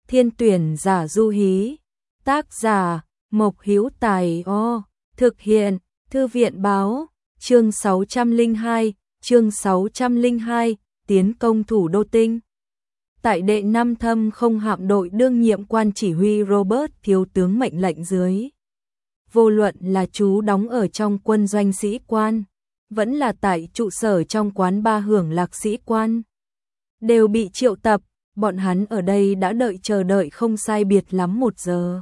Thiên tuyển giả Du Hí. Tác giả Mộc Hữu Tài. Thực hiện Thư viện báo. Chương 602, tiến công thủ đô Tinh. Tại đệ 5 thâm không hạm đội đương nhiệm quan chỉ huy Robert thiếu tướng mệnh lệnh dưới. Vô luận là chú đóng ở trong quân doanh sĩ quan, vẫn là tại trụ sở trong quán ba hưởng lạc sĩ quan, đều bị triệu tập. Bọn hắn ở đây đã chờ đợi không sai biệt lắm 1 giờ.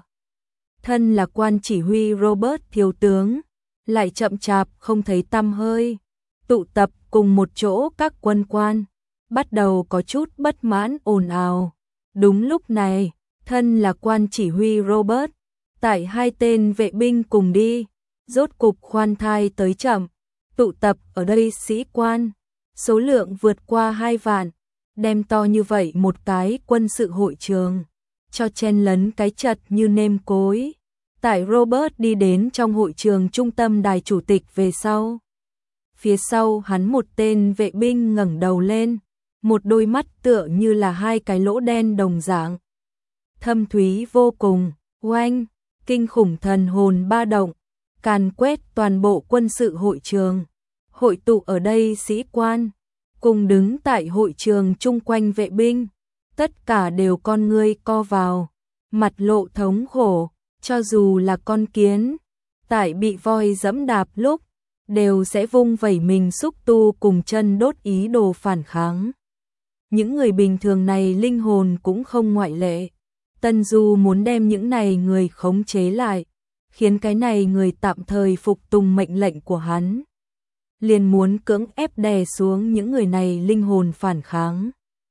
Thân là quan chỉ huy Robert thiếu tướng, lại chậm chạp không thấy tăm hơi. Tụ tập cùng một chỗ các quân quan, bắt đầu có chút bất mãn ồn ào. Đúng lúc này, thân là quan chỉ huy Robert, tại 2 tên vệ binh cùng đi, rốt cục khoan thai tới chậm. Tụ tập ở đây sĩ quan, số lượng vượt qua 2 vạn, đem to như vậy một cái quân sự hội trường, cho chen lấn cái chật như nêm cối. Tại Robert đi đến trong hội trường trung tâm đài chủ tịch về sau. Phía sau hắn một tên vệ binh ngẩng đầu lên, một đôi mắt tựa như là 2 cái lỗ đen đồng dạng. Thâm thúy vô cùng, oanh, kinh khủng thần hồn ba động, càn quét toàn bộ quân sự hội trường. Hội tụ ở đây sĩ quan, cùng đứng tại hội trường chung quanh vệ binh, tất cả đều con ngươi co vào, mặt lộ thống khổ, cho dù là con kiến, tại bị voi dẫm đạp lúc, đều sẽ vung vẩy mình xúc tu cùng chân đốt ý đồ phản kháng. Những người bình thường này linh hồn cũng không ngoại lệ. Tân Du muốn đem những này người khống chế lại, khiến cái này người tạm thời phục tùng mệnh lệnh của hắn. Liền muốn cưỡng ép đè xuống những người này linh hồn phản kháng.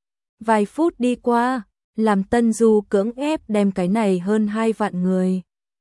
Vài phút đi qua, làm Tân Du cưỡng ép đem cái này hơn 2 vạn người.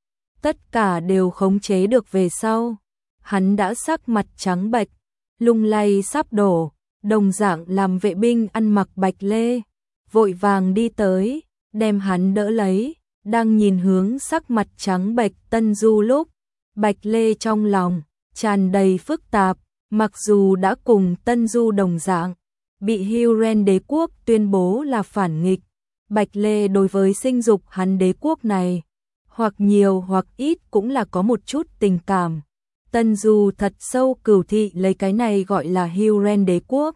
Tất cả đều khống chế được về sau. Hắn đã sắc mặt trắng bệch, lung lay sắp đổ, đồng dạng làm vệ binh ăn mặc bạch lê, vội vàng đi tới, đem hắn đỡ lấy, đang nhìn hướng sắc mặt trắng bệch Tân Du lúc, bạch lê trong lòng tràn đầy phức tạp. Mặc dù đã cùng Tân Du đồng dạng, bị Huron đế quốc tuyên bố là phản nghịch, Bạch Lê đối với sinh dục hắn đế quốc này, hoặc nhiều hoặc ít cũng là có một chút tình cảm. Tân Du thật sâu cửu thị lấy cái này gọi là Huron đế quốc.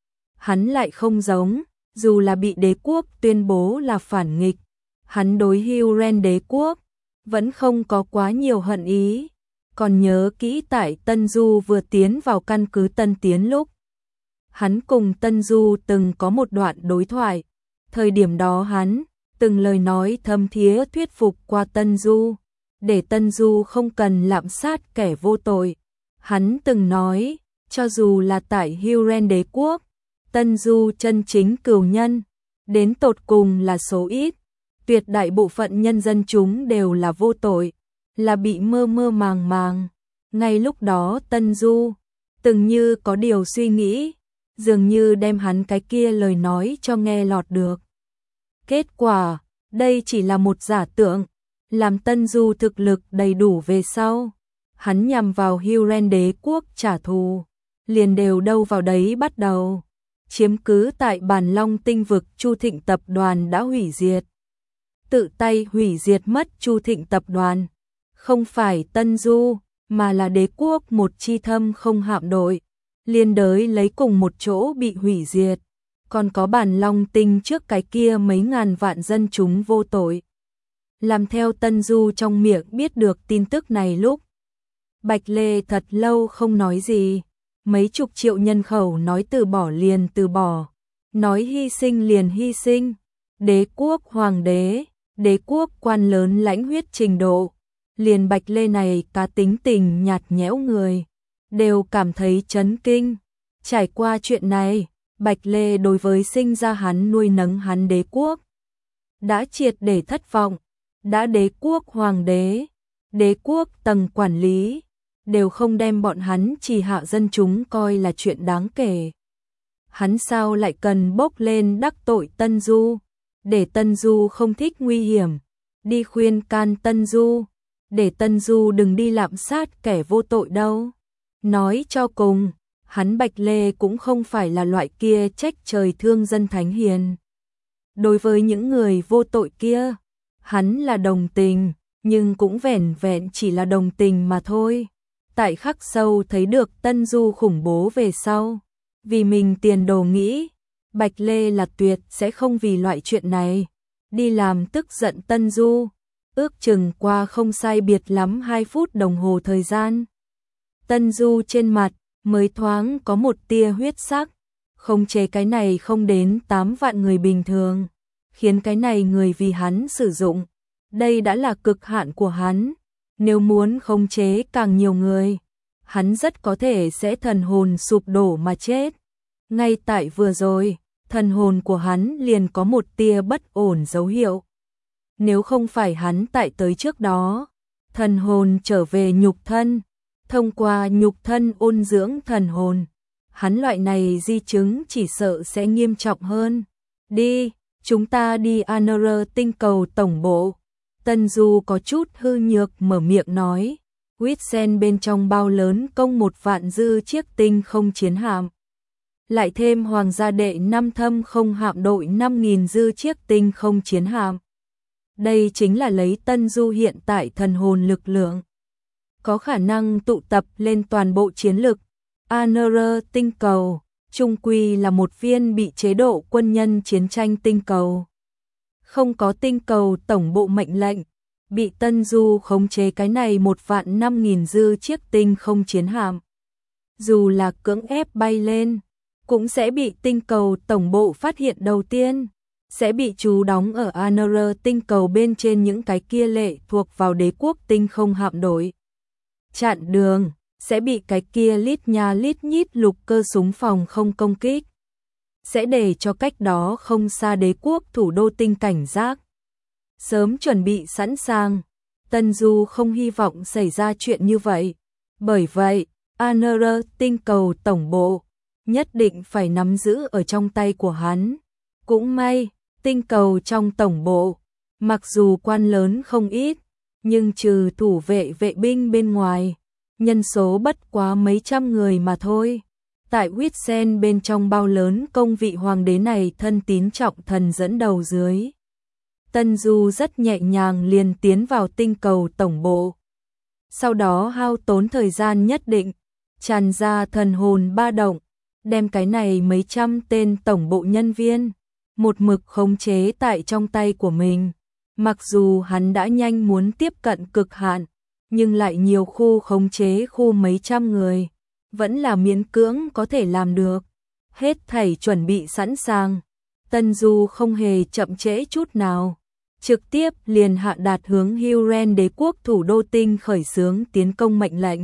Hắn lại không giống, dù là bị đế quốc tuyên bố là phản nghịch, hắn đối Huron đế quốc vẫn không có quá nhiều hận ý. Còn nhớ kỹ tại Tân Du vừa tiến vào căn cứ Tân Tiến lúc, hắn cùng Tân Du từng có một đoạn đối thoại. Thời điểm đó hắn từng lời nói thâm thía thuyết phục qua Tân Du, để Tân Du không cần lạm sát kẻ vô tội. Hắn từng nói, cho dù là tại Huron đế quốc, Tân Du chân chính cừu nhân, đến tột cùng là số ít, tuyệt đại bộ phận nhân dân chúng đều là vô tội, là bị mơ mơ màng màng. Ngay lúc đó Tân Du từng như có điều suy nghĩ, dường như đem hắn cái kia lời nói cho nghe lọt được. Kết quả, đây chỉ là một giả tưởng, làm Tân Du thực lực đầy đủ về sau. Hắn nhằm vào Huron đế quốc trả thù, liền đều đâu vào đấy bắt đầu. Chiếm cứ tại Bàn Long tinh vực Chu Thịnh tập đoàn đã hủy diệt. Tự tay hủy diệt mất Chu Thịnh tập đoàn. Không phải Tân Du, mà là đế quốc một chi thâm không hạm đội, liên đới lấy cùng một chỗ bị hủy diệt. Còn có Bàn Long tinh trước cái kia mấy ngàn vạn dân chúng vô tội. Làm theo Tân Du trong miệng biết được tin tức này lúc, Bạch Lê thật lâu không nói gì. Mấy chục triệu nhân khẩu nói từ bỏ liền từ bỏ, nói hy sinh liền hy sinh. Đế quốc hoàng đế, đế quốc quan lớn lãnh huyết trình độ, liền Bạch Lê này cá tính tình nhạt nhẽo người, đều cảm thấy chấn kinh. Trải qua chuyện này, Bạch Lê đối với sinh ra hắn nuôi nấng hắn đế quốc đã triệt để thất vọng. Đã đế quốc hoàng đế, đế quốc tầng quản lý đều không đem bọn hắn chỉ hạ dân chúng coi là chuyện đáng kể. Hắn sao lại cần bốc lên đắc tội Tân Du, để Tân Du không thích nguy hiểm, đi khuyên can Tân Du, để Tân Du đừng đi lạm sát kẻ vô tội đâu. Nói cho cùng, hắn Bạch Lê cũng không phải là loại kia trách trời thương dân thánh hiền. Đối với những người vô tội kia, hắn là đồng tình, nhưng cũng vẻn vẹn chỉ là đồng tình mà thôi. Tại khắc sâu thấy được Tân Du khủng bố về sau, vì mình tiền đồ nghĩ, Bạch Lê là tuyệt sẽ không vì loại chuyện này đi làm tức giận Tân Du. Ước chừng qua không sai biệt lắm 2 phút đồng hồ thời gian, Tân Du trên mặt mới thoáng có một tia huyết sắc. Khống chế cái này không đến 8 vạn người bình thường, khiến cái này người vì hắn sử dụng, đây đã là cực hạn của hắn. Nếu muốn khống chế càng nhiều người, hắn rất có thể sẽ thần hồn sụp đổ mà chết. Ngay tại vừa rồi, thần hồn của hắn liền có một tia bất ổn dấu hiệu. Nếu không phải hắn tại tới trước đó, thần hồn trở về nhục thân, thông qua nhục thân ôn dưỡng thần hồn, hắn loại này di chứng chỉ sợ sẽ nghiêm trọng hơn. Đi, chúng ta đi Anr tinh cầu tổng bộ. Tân Du có chút hư nhược mở miệng nói. Whitsen bên trong bao lớn công 1 vạn dư chiếc tinh không chiến hạm. Lại thêm Hoàng gia đệ 5 thâm không hạm đội 5.000 dư chiếc tinh không chiến hạm. Đây chính là lấy Tân Du hiện tại thần hồn lực lượng, có khả năng tụ tập lên toàn bộ chiến lực. Anr tinh cầu, trung quy là một viên bị chế độ quân nhân chiến tranh tinh cầu. Không có tinh cầu tổng bộ mệnh lệnh, bị Tân Du khống chế cái này 1 vạn 5.000 dư chiếc tinh không chiến hạm. Dù là cưỡng ép bay lên, cũng sẽ bị tinh cầu tổng bộ phát hiện đầu tiên, sẽ bị trú đóng ở Anr tinh cầu bên trên những cái kia lệ thuộc vào đế quốc tinh không hạm đội. Chặn đường, sẽ bị cái kia lít nha lít nhít lục cơ súng phòng không công kích. Sẽ để cho cách đó không xa đế quốc thủ đô tinh cảnh giác. Sớm chuẩn bị sẵn sàng, Tân Du không hy vọng xảy ra chuyện như vậy. Bởi vậy, Anr tinh cầu tổng bộ nhất định phải nắm giữ ở trong tay của hắn. Cũng may, tinh cầu trong tổng bộ, mặc dù quan lớn không ít, nhưng trừ thủ vệ vệ binh bên ngoài, nhân số bất quá mấy trăm người mà thôi. Tại Whitsen bên trong bao lớn công vị hoàng đế này thân tín trọng thần dẫn đầu dưới, Tân Du rất nhẹ nhàng liền tiến vào tinh cầu tổng bộ. Sau đó hao tốn thời gian nhất định, tràn ra thần hồn ba động, đem cái này mấy trăm tên tổng bộ nhân viên một mực khống chế tại trong tay của mình. Mặc dù hắn đã nhanh muốn tiếp cận cực hạn, nhưng lại nhiều khu khống chế khu mấy trăm người, vẫn là miễn cưỡng có thể làm được. Hết thảy chuẩn bị sẵn sàng, Tân Du không hề chậm trễ chút nào, trực tiếp liền hạ đạt hướng Huren đế quốc thủ đô tinh khởi xướng tiến công mệnh lệnh.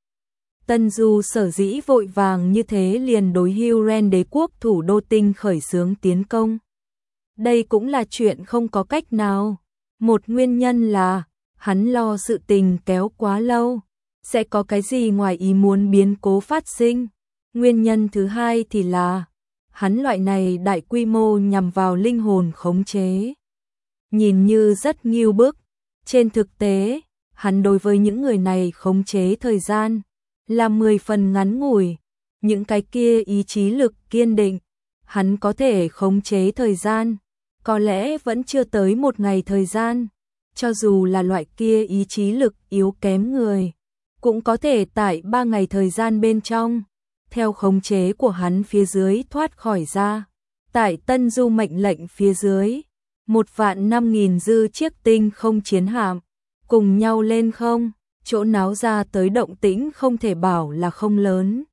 Tân Du sở dĩ vội vàng như thế liền đối Huren đế quốc thủ đô tinh khởi xướng tiến công. Đây cũng là chuyện không có cách nào. Một nguyên nhân là hắn lo sự tình kéo quá lâu, sẽ có cái gì ngoài ý muốn biến cố phát sinh. Nguyên nhân thứ hai thì là hắn loại này đại quy mô nhằm vào linh hồn khống chế, nhìn như rất nghiêu bức, trên thực tế, hắn đối với những người này khống chế thời gian là 10 phần ngắn ngủi. Những cái kia ý chí lực kiên định, hắn có thể khống chế thời gian, có lẽ vẫn chưa tới 1 ngày thời gian. Cho dù là loại kia ý chí lực yếu kém người, cũng có thể tại 3 ngày thời gian bên trong, theo khống chế của hắn phía dưới thoát khỏi ra. Tại Tân Du mệnh lệnh phía dưới, 1 vạn 5.000 dư chiếc tinh không chiến hạm, cùng nhau lên không, chỗ náo ra tới động tĩnh không thể bảo là không lớn.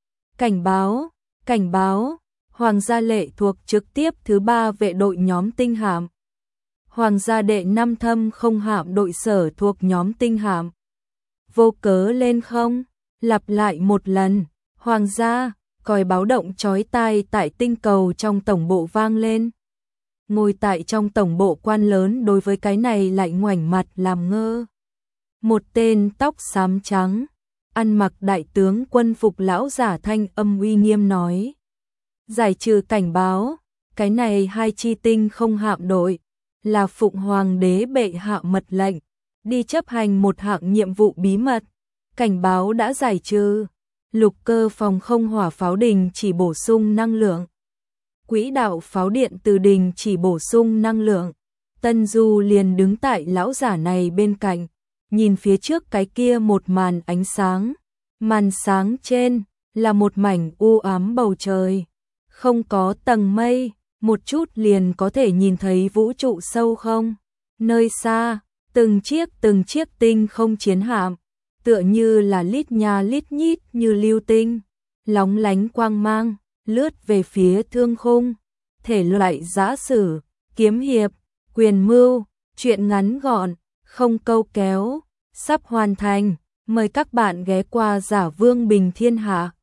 Cảnh báo, Hoàng gia lệ thuộc trực tiếp thứ 3 vệ đội nhóm tinh hạm. Hoàng gia đệ 5 thâm không hạm đội sở thuộc nhóm tinh hạm. Vô cớ lên không, lặp lại một lần, Hoàng gia, còi báo động chói tai tại tinh cầu trong tổng bộ vang lên. Ngồi tại trong tổng bộ quan lớn đối với cái này lại ngoảnh mặt làm ngơ. Một tên tóc xám trắng, ăn mặc đại tướng quân phục lão giả thanh âm uy nghiêm nói. Giải trừ cảnh báo, cái này 2 chi tinh không hạm đội, là Phụng Hoàng đế bệ hạ mật lệnh, đi chấp hành một hạng nhiệm vụ bí mật. Cảnh báo đã giải trừ, lục cơ phòng không hỏa pháo đình chỉ bổ sung năng lượng. quỹ đạo pháo điện từ đình chỉ bổ sung năng lượng. Tân Du liền đứng tại lão giả này bên cạnh, nhìn phía trước cái kia một màn ánh sáng. Màn sáng trên là một mảnh u ám bầu trời, không có tầng mây, một chút liền có thể nhìn thấy vũ trụ sâu không. Nơi xa, từng chiếc tinh không chiến hạm, tựa như là lít nha lít nhít như lưu tinh, lóng lánh quang mang, lướt về phía thương khung. Thể loại giã sử, kiếm hiệp, quyền mưu, truyện ngắn gọn, không câu kéo, sắp hoàn thành. Mời các bạn ghé qua Giả Vương Bình Thiên Hạ.